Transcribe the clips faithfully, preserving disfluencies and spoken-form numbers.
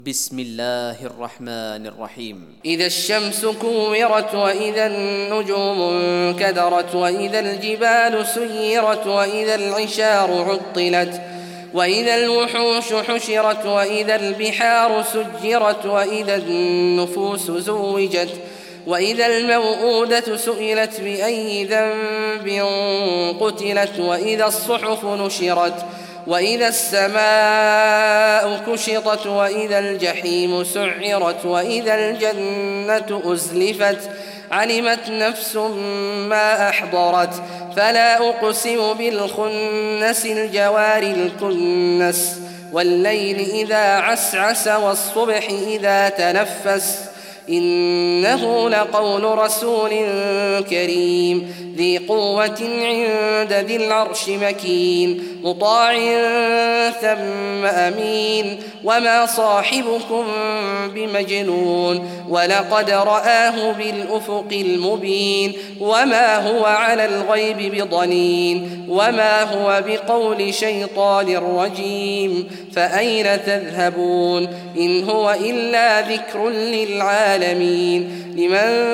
بسم الله الرحمن الرحيم. إذا الشمس كورت وإذا النجوم انكدرت وإذا الجبال سيرت وإذا العشار عطلت وإذا الوحوش حشرت وإذا البحار سجرت وإذا النفوس زوجت وإذا الموءودة سئلت بأي ذنب قتلت وإذا الصحف نشرت وإذا السماء كشطت وإذا الجحيم سعرت وإذا الجنة أزلفت علمت نفس ما أحضرت فلا أقسم بالخنس الجوار الكنس والليل إذا عسعس والصبح إذا تنفس إنه لقول رسول كريم ذي قوة عند ذي العرش مكين مطاع ثم أمين وما صاحبكم بمجنون ولقد رآه بالأفق المبين وما هو على الغيب بضنين وما هو بقول شيطان رجيم فأين تذهبون إن هو إلا ذكر للعالمين لمن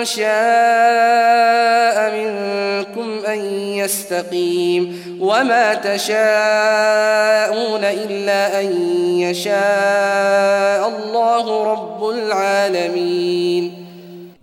شاء منكم أن يستقيم وما تشاءون إلا أن يشاء الله رب العالمين.